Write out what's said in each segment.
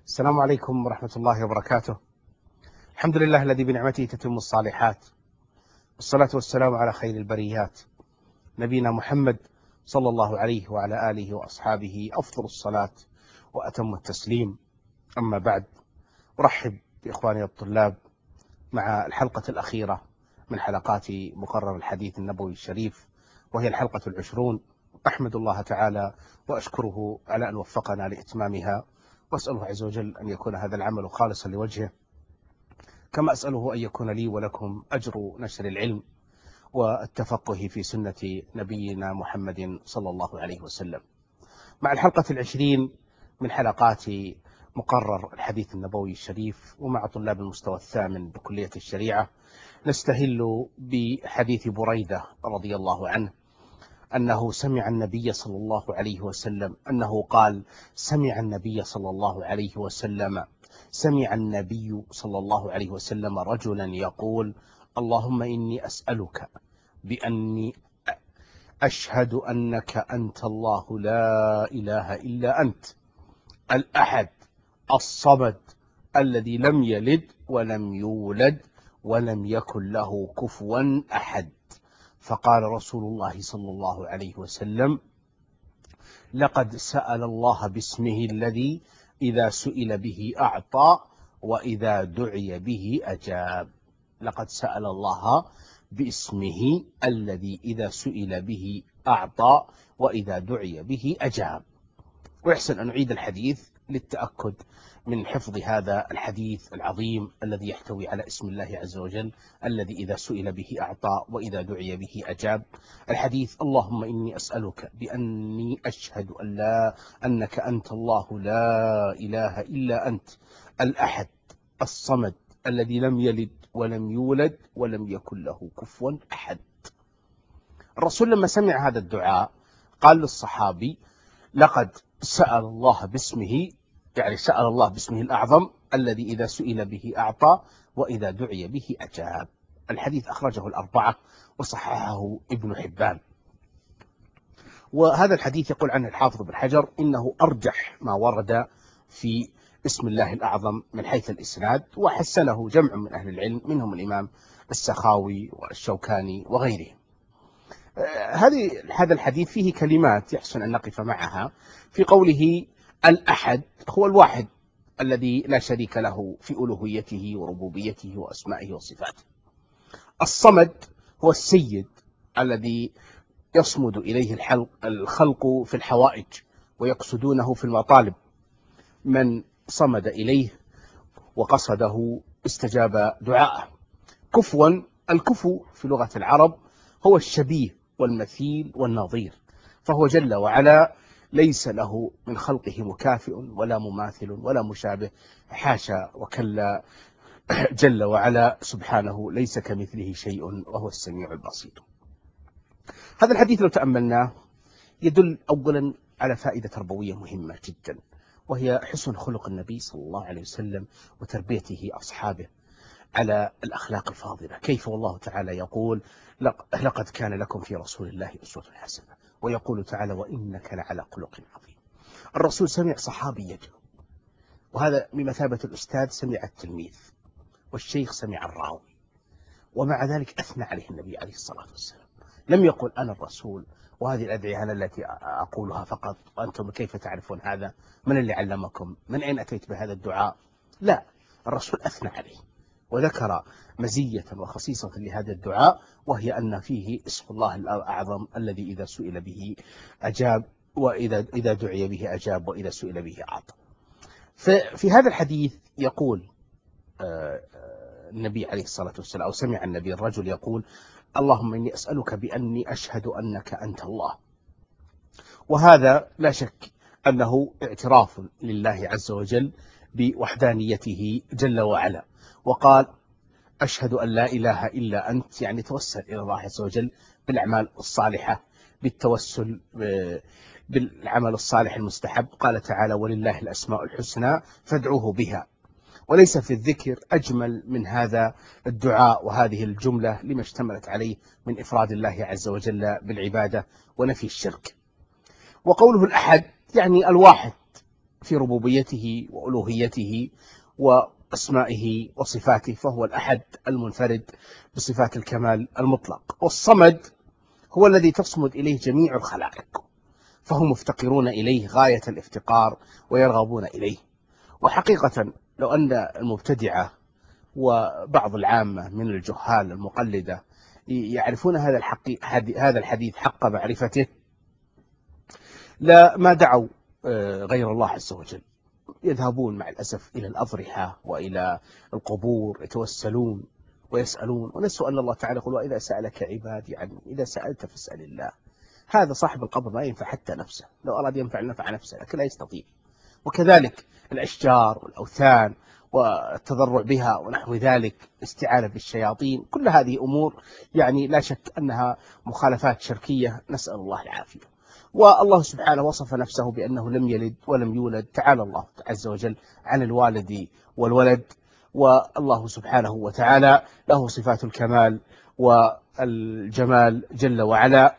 السلام عليكم ورحمة الله وبركاته. الحمد لله الذي بنعمته تتم الصالحات، والصلاة والسلام على خير البريات نبينا محمد صلى الله عليه وعلى آله وأصحابه أفضل الصلاة وأتم التسليم. أما بعد، أرحب بإخواني الطلاب مع الحلقة الأخيرة من حلقات مقرر الحديث النبوي الشريف، وهي الحلقة 20. أحمد الله تعالى وأشكره على أن وفقنا لإتمامها، وأسأله عز وجل أن يكون هذا العمل خالصا لوجهه، كما أسأله أن يكون لي ولكم أجر نشر العلم والتفقه في سنة نبينا محمد صلى الله عليه وسلم. مع الحلقة 20 من حلقات مقرر الحديث النبوي الشريف، ومع طلاب المستوى الثامن بكلية الشريعة، نستهل بحديث بريدة رضي الله عنه أنه سمع النبي صلى الله عليه وسلم أنه قال: سمع النبي صلى الله عليه وسلم سمع النبي صلى الله عليه وسلم رجلا يقول: اللهم إني أسألك بأني أشهد أنك أنت الله لا إله إلا أنت الأحد الصمد الذي لم يلد ولم يولد ولم يكن له كفوا أحد. فقال رسول الله صلى الله عليه وسلم: لقد سأل الله باسمه الذي إذا سئل به أعطى وإذا دعي به أجاب. لقد سأل الله باسمه الذي إذا سئل به أعطى وإذا دعي به أجاب. ويحسن أن نعيد الحديث للتأكد من حفظ هذا الحديث العظيم الذي يحتوي على اسم الله عز وجل الذي إذا سئل به أعطى وإذا دعي به أجاب. الحديث: اللهم إني أسألك بأني أشهد أنك أنت الله لا إله إلا أنت الأحد الصمد الذي لم يلد ولم يولد ولم يكن له كفوا أحد. الرسول لما سمع هذا الدعاء قال للصحابي: لقد سأل الله باسمه، يعني سأل الله باسمه الأعظم الذي إذا سئل به أعطى وإذا دعي به أجاب. الحديث أخرجه الأربعة وصححه ابن حبان. وهذا الحديث يقول عنه الحافظ بن حجر إنه أرجح ما ورد في اسم الله الأعظم من حيث الإسناد، وحسنه جمع من أهل العلم منهم الإمام السخاوي والشوكاني وغيرهم. هذا الحديث فيه كلمات يحسن أن نقف معها. في قوله: الأحد هو الواحد الذي لا شريك له في ألوهيته وربوبيته وأسمائه وصفاته. الصمد هو السيد الذي يصمد إليه الخلق في الحوائج ويقصدونه في المطالب. من صمد إليه وقصده استجاب دعاءه. كفوا، الكفو في لغة العرب هو الشبيه والمثيل والنظير، فهو جل وعلا ليس له من خلقه مكافئ ولا مماثل ولا مشابه، حاشا وكلا، جل وعلا سبحانه ليس كمثله شيء وهو السميع البصير. هذا الحديث لو تأملناه يدل أولا على فائدة تربوية مهمة جدا، وهي حسن خلق النبي صلى الله عليه وسلم وتربيته أصحابه على الأخلاق الفاضلة. كيف والله تعالى يقول: لقد كان لكم في رسول الله أسوة حسنة، ويقول تعالى: وإنك لعلى خلق عظيم. الرسول سمع صحابي يدعو، وهذا بمثابة الأستاذ سمع التلميذ، والشيخ سمع الراوي، ومع ذلك أثنى عليه النبي عليه الصلاة والسلام. لم يقل: أنا الرسول وهذه الأدعية أنا التي أقولها فقط، وأنتم كيف تعرفون هذا؟ من اللي علمكم؟ من أين أتيت بهذا الدعاء؟ لا، الرسول أثنى عليه وذكر مزية وخصيصة لهذا الدعاء، وهي أن فيه اسم الله الأعظم الذي إذا سئل به أجاب وإذا دعي به أجاب وإذا سئل به أعطى. في هذا الحديث يقول النبي عليه الصلاة والسلام، أو سمع النبي الرجل يقول: اللهم إني أسألك بأني أشهد أنك أنت الله. وهذا لا شك أنه اعتراف لله عز وجل بوحدانيته جل وعلا، وقال: أشهد أن لا إله إلا أنت، يعني توسل إلى الله عز وجل بالأعمال الصالحة، بالتوسل بالعمل الصالح المستحب. قال تعالى: ولله الأسماء الحسنى فادعوه بها. وليس في الذكر أجمل من هذا الدعاء وهذه الجملة لما اشتملت عليه من إفراد الله عز وجل بالعبادة ونفي الشرك. وقوله الأحد يعني الواحد، في ربوبيته وألوهيته وأسمائه وصفاته، فهو الأحد المنفرد بصفات الكمال المطلق. والصمد هو الذي تصمد إليه جميع الخلائق، فهم مفتقرون إليه غاية الافتقار ويرغبون إليه. وحقيقة لو أن المبتدعة وبعض العامة من الجهال المقلدة يعرفون هذا الحديث حق معرفته لا ما دعوا غير الله عز وجل. يذهبون مع الأسف إلى الأضرحة وإلى القبور، يتوسلون ويسألون، ونسوا أن الله تعالى يقول: وإذا سألك عبادي عني إذا سألت فاسأل الله. هذا صاحب القبر ما ينفع حتى نفسه، لو أراد ينفع نفع نفسه لكن لا يستطيع. وكذلك الأشجار والأوثان والتضرع بها ونحو ذلك، استعانة بالشياطين، كل هذه أمور يعني لا شك أنها مخالفات شركية، نسأل الله العافية. والله سبحانه وصف نفسه بأنه لم يلد ولم يولد، تعالى الله عز وجل عن الوالد والولد، والله سبحانه وتعالى له صفات الكمال والجمال جل وعلا.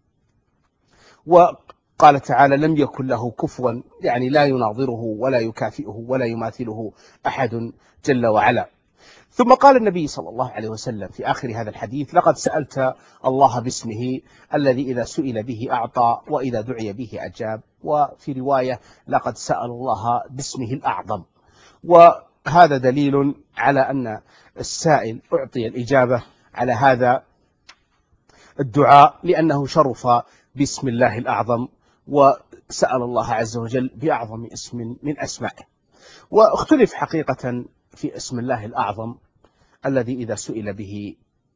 وقال تعالى: لم يكن له كفوا، يعني لا يناظره ولا يكافئه ولا يماثله أحد جل وعلا. ثم قال النبي صلى الله عليه وسلم في آخر هذا الحديث: لقد سألت الله باسمه الذي إذا سئل به أعطى وإذا دعي به أجاب. وفي رواية: لقد سأل الله باسمه الأعظم. وهذا دليل على أن السائل أعطي الإجابة على هذا الدعاء، لأنه شرف باسم الله الأعظم وسأل الله عز وجل بأعظم اسم من أسمائه. واختلف حقيقة في اسم الله الأعظم الذي إذا سئل به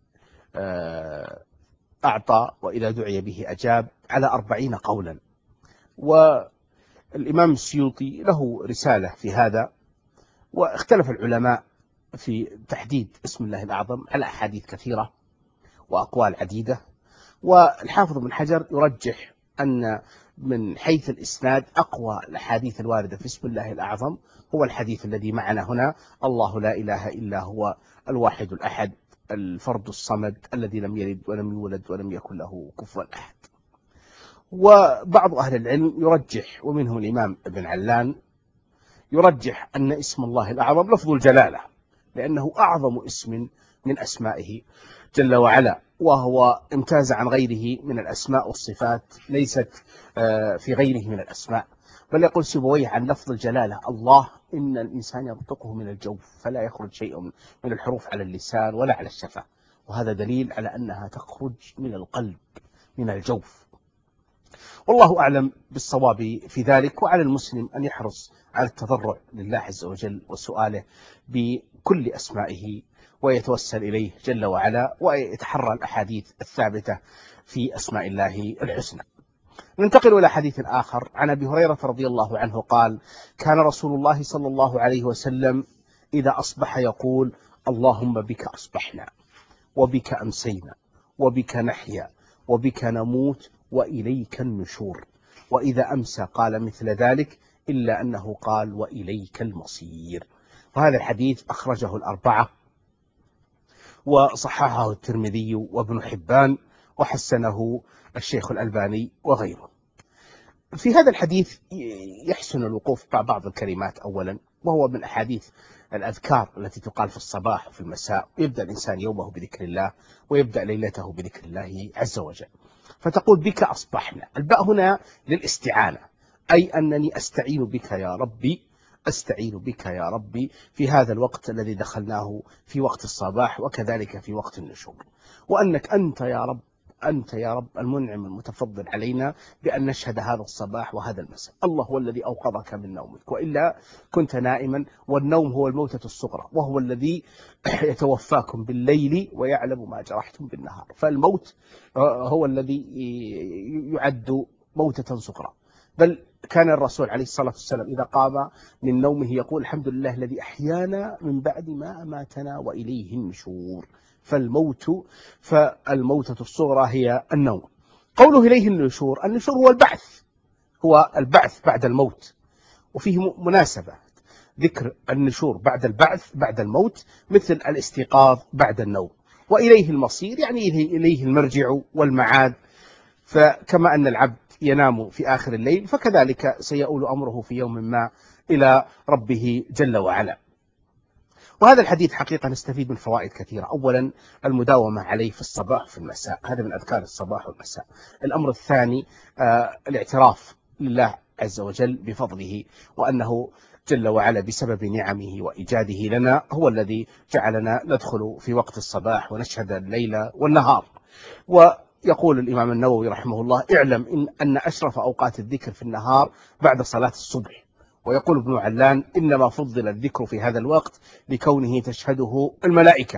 أعطى وإذا دعي به أجاب على 40 قولا. والإمام السيوطي له رسالة في هذا، واختلف العلماء في تحديد اسم الله الأعظم على أحاديث كثيرة وأقوال عديدة. والحافظ بن حجر يرجح أن من حيث الإسناد أقوى الأحاديث الواردة في اسم الله الأعظم هو الحديث الذي معنا هنا: الله لا إله إلا هو الواحد الأحد الفرد الصمد الذي لم يلد ولم يولد ولم يكن له كفوا أحد. وبعض أهل العلم يرجح، ومنهم الإمام ابن علان، يرجح أن اسم الله الأعظم لفظ الجلالة، لأنه أعظم اسم من أسمائه جل وعلا، وهو امتاز عن غيره من الأسماء والصفات، ليست في غيره من الأسماء. بل يقول سيبويه عن لفظ الجلالة: الله إن الإنسان ينطقه من الجوف فلا يخرج شيء من الحروف على اللسان ولا على الشفة. وهذا دليل على أنها تخرج من القلب من الجوف. والله أعلم بالصواب في ذلك. وعلى المسلم أن يحرص على التضرع لله عز وجل وسؤاله بكل أسمائه ويتوسل إليه جل وعلا، ويتحرى الأحاديث الثابتة في أسماء الله الحسنى. ننتقل إلى حديث آخر عن أبي هريرة رضي الله عنه قال: كان رسول الله صلى الله عليه وسلم إذا أصبح يقول: اللهم بك أصبحنا وبك أمسينا وبك نحيا وبك نموت وإليك النشور. وإذا أمسى قال مثل ذلك، إلا أنه قال: وإليك المصير. وهذا الحديث أخرجه الأربعة، وصححه الترمذي وابن حبان، وحسنه الشيخ الألباني وغيره. في هذا الحديث يحسن الوقوف مع بعض الكلمات أولا، وهو من أحاديث الأذكار التي تقال في الصباح وفي المساء. يبدأ الإنسان يومه بذكر الله ويبدأ ليلته بذكر الله عز وجل. فتقول: بك أصبحنا. الباء هنا للاستعانة، أي أنني أستعين بك يا ربي، أستعين بك يا ربي في هذا الوقت الذي دخلناه في وقت الصباح، وكذلك في وقت النشور. وأنك أنت يا رب، أنت يا رب المنعم المتفضل علينا بأن نشهد هذا الصباح وهذا المساء. الله هو الذي أوقظك من نومك، وإلا كنت نائما. والنوم هو الموتة الصغرى، وهو الذي يتوفاكم بالليل ويعلم ما جرحتم بالنهار. فالموت هو الذي يعد موتة صغرى. بل كان الرسول عليه الصلاة والسلام إذا قام من نومه يقول: الحمد لله الذي أحيانا من بعد ما أماتنا وإليه النشور. فالموتة الصغرى هي النوم. قوله إليه النشور، النشور هو البعث، هو البعث بعد الموت. وفيه مناسبة ذكر النشور بعد البعث بعد الموت، مثل الاستيقاظ بعد النوم. وإليه المصير يعني إليه المرجع والمعاد. فكما أن العبد ينام في آخر الليل فكذلك سيؤول أمره في يوم ما إلى ربه جل وعلا. وهذا الحديث حقيقة نستفيد من فوائد كثيرة. أولا المداومة عليه في الصباح وفي المساء، هذا من أذكار الصباح والمساء. الأمر الثاني الاعتراف لله عز وجل بفضله، وأنه جل وعلا بسبب نعمه وإيجاده لنا هو الذي جعلنا ندخل في وقت الصباح ونشهد الليل والنهار. ويقول الإمام النووي رحمه الله: اعلم أن أشرف أوقات الذكر في النهار بعد صلاة الصبح. ويقول ابن علان: إنما فضل الذكر في هذا الوقت لكونه تشهده الملائكة.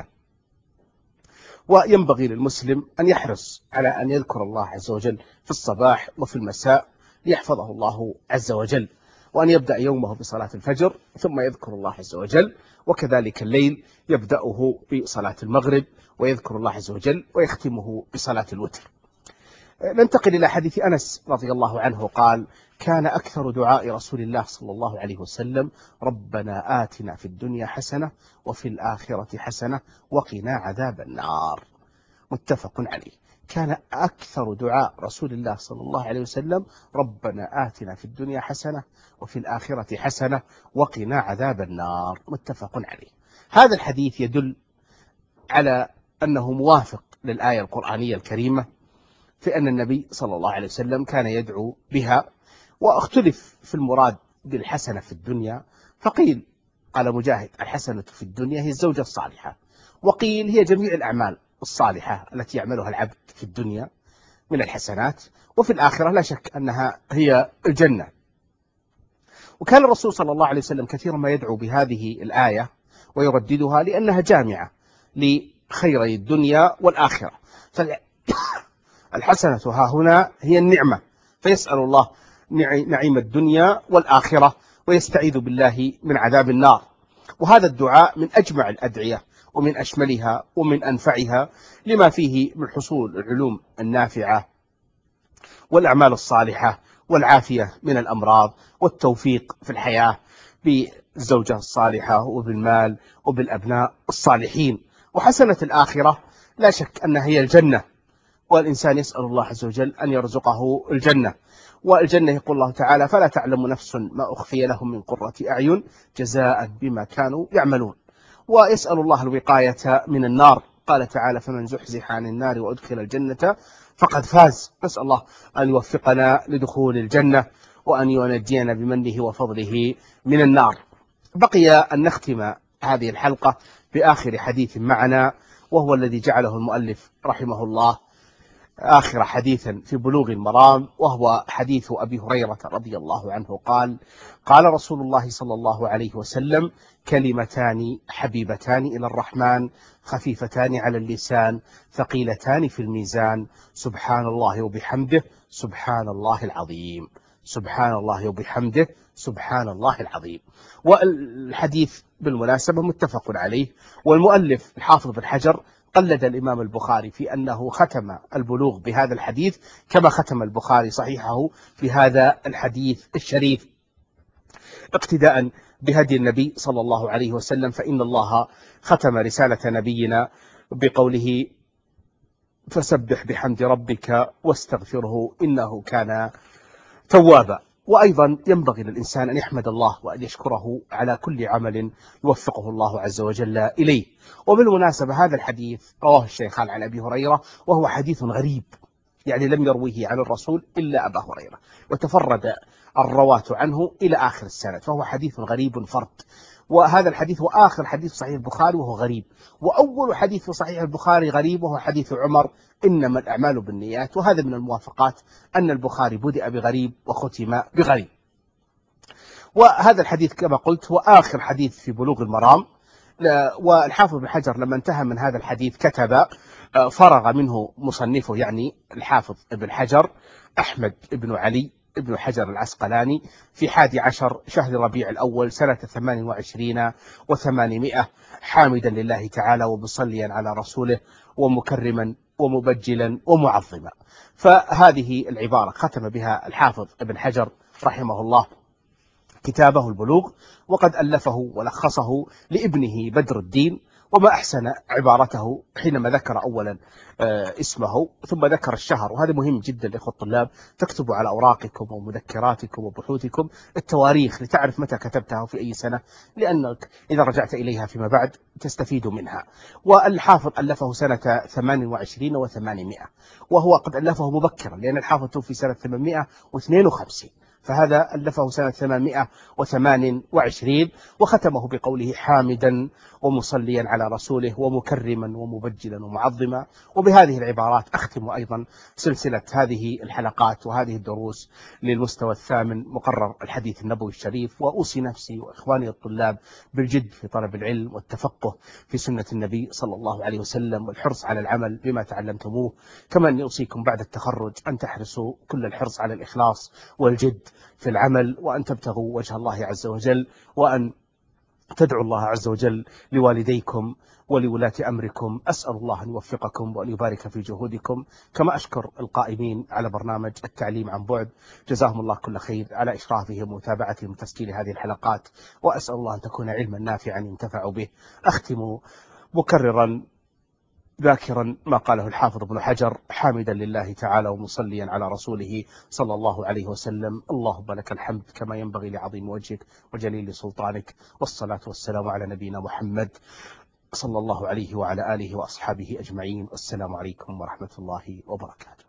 وينبغي للمسلم أن يحرص على أن يذكر الله عز وجل في الصباح وفي المساء ليحفظه الله عز وجل، وأن يبدأ يومه بصلاة الفجر ثم يذكر الله عز وجل، وكذلك الليل يبدأه بصلاة المغرب ويذكر الله عز وجل ويختمه بصلاة الوتر. ننتقل إلى حديث أنس رضي الله عنه قال: كان أكثر دعاء رسول الله صلى الله عليه وسلم: ربنا آتنا في الدنيا حسنة وفي الآخرة حسنة وقنا عذاب النار. متفق عليه. كان أكثر دعاء رسول الله صلى الله عليه وسلم: ربنا آتنا في الدنيا حسنة وفي الآخرة حسنة وقنا عذاب النار. متفق عليه. هذا الحديث يدل على أنه موافق للآية القرآنية الكريمة في أن النبي صلى الله عليه وسلم كان يدعو بها. واختلف في المراد بالحسنة في الدنيا، فقيل قال مجاهد: الحسنة في الدنيا هي الزوجة الصالحة، وقيل هي جميع الأعمال الصالحة التي يعملها العبد في الدنيا من الحسنات، وفي الآخرة لا شك أنها هي الجنة. وكان الرسول صلى الله عليه وسلم كثيرا ما يدعو بهذه الآية ويرددها لأنها جامعة لخيري الدنيا والآخرة. الحسنة ها هنا هي النعمة، فيسأل الله نعيم الدنيا والآخرة ويستعيذ بالله من عذاب النار. وهذا الدعاء من أجمع الأدعية ومن أشملها ومن أنفعها لما فيه من حصول العلوم النافعة والأعمال الصالحة والعافية من الأمراض والتوفيق في الحياة بالزوجة الصالحة وبالمال وبالأبناء الصالحين. وحسنة الآخرة لا شك أنها هي الجنة، والإنسان يسأل الله عز وجل أن يرزقه الجنة. والجنة يقول الله تعالى: فلا تعلم نفس ما أخفي لهم من قرة أعين جزاء بما كانوا يعملون. ويسأل الله الوقاية من النار، قال تعالى: فمن زحزح عن النار وأدخل الجنة فقد فاز. نسأل الله أن يوفقنا لدخول الجنة وأن ينجينا بمنه وفضله من النار. بقي أن نختم هذه الحلقة بآخر حديث معنا، وهو الذي جعله المؤلف رحمه الله آخر حديث في بلوغ المرام، وهو حديث أبي هريرة رضي الله عنه قال: قال رسول الله صلى الله عليه وسلم: كلمتان حبيبتان إلى الرحمن خفيفتان على اللسان ثقيلتان في الميزان سبحان الله وبحمده سبحان الله العظيم. سبحان الله وبحمده سبحان الله العظيم. والحديث بالمناسبة متفق عليه، والمؤلف الحافظ بن حجر قلد الإمام البخاري في أنه ختم البلوغ بهذا الحديث كما ختم البخاري صحيحه بهذا الحديث الشريف، اقتداء بهدي النبي صلى الله عليه وسلم. فإن الله ختم رسالة نبينا بقوله: فسبح بحمد ربك واستغفره إنه كان توابا. وأيضا ينبغي للإنسان أن يحمد الله وأن يشكره على كل عمل يوفقه الله عز وجل إليه. وبالمناسبة هذا الحديث رواه الشيخان عن أبي هريرة، وهو حديث غريب، يعني لم يرويه عن الرسول إلا أبا هريرة، وتفرد الرواة عنه إلى آخر السند، فهو حديث غريب فرد. وهذا الحديث هو آخر حديث صحيح البخاري وهو غريب، وأول حديث في صحيح البخاري غريب وهو حديث عمر: إنما الأعمال بالنيات. وهذا من الموافقات أن البخاري بدأ بغريب وختم بغريب. وهذا الحديث كما قلت هو آخر حديث في بلوغ المرام. والحافظ بن حجر لما انتهى من هذا الحديث كتب، فرغ منه مصنفه يعني الحافظ ابن حجر أحمد بن علي ابن حجر العسقلاني في 11 شهر ربيع الأول سنة 28 و800، حامدا لله تعالى ومصليا على رسوله ومكرما ومبجلا ومعظما. فهذه العبارة ختم بها الحافظ ابن حجر رحمه الله كتابه البلوغ، وقد ألفه ولخصه لابنه بدر الدين، وما أحسن عبارته حينما ذكر أولا اسمه ثم ذكر الشهر. وهذا مهم جدا لإخوة الطلاب، تكتبوا على أوراقكم ومذكراتكم وبحوثكم التواريخ لتعرف متى كتبتها وفي أي سنة، لأنك إذا رجعت إليها فيما بعد تستفيد منها. والحافظ ألفه سنة 28 و800، وهو قد ألفه مبكرا لأن الحافظ توفي سنة 852، فهذا ألفه سنة 828 وختمه بقوله حامدا ومصليا على رسوله ومكرما ومبجلا ومعظما. وبهذه العبارات أختم أيضا سلسلة هذه الحلقات وهذه الدروس للمستوى الثامن مقرر الحديث النبوي الشريف، وأوصي نفسي وإخواني الطلاب بالجد في طلب العلم والتفقه في سنة النبي صلى الله عليه وسلم، والحرص على العمل بما تعلمتموه. كما أني أوصيكم بعد التخرج أن تحرصوا كل الحرص على الإخلاص والجد في العمل، وأن تبتغوا وجه الله عز وجل، وأن تدعوا الله عز وجل لوالديكم ولولاة أمركم. أسأل الله أن يوفقكم وأن يبارك في جهودكم، كما أشكر القائمين على برنامج التعليم عن بعد، جزاهم الله كل خير على إشرافهم ومتابعتهم وتسجيل هذه الحلقات، وأسأل الله أن تكون علما نافعا ينتفع به. أختم مكررا ذاكرا ما قاله الحافظ ابن حجر حامدا لله تعالى ومصليا على رسوله صلى الله عليه وسلم: اللهم لك الحمد كما ينبغي لعظيم وجهك وجليل سلطانك، والصلاة والسلام على نبينا محمد صلى الله عليه وعلى آله وأصحابه أجمعين. والسلام عليكم ورحمة الله وبركاته.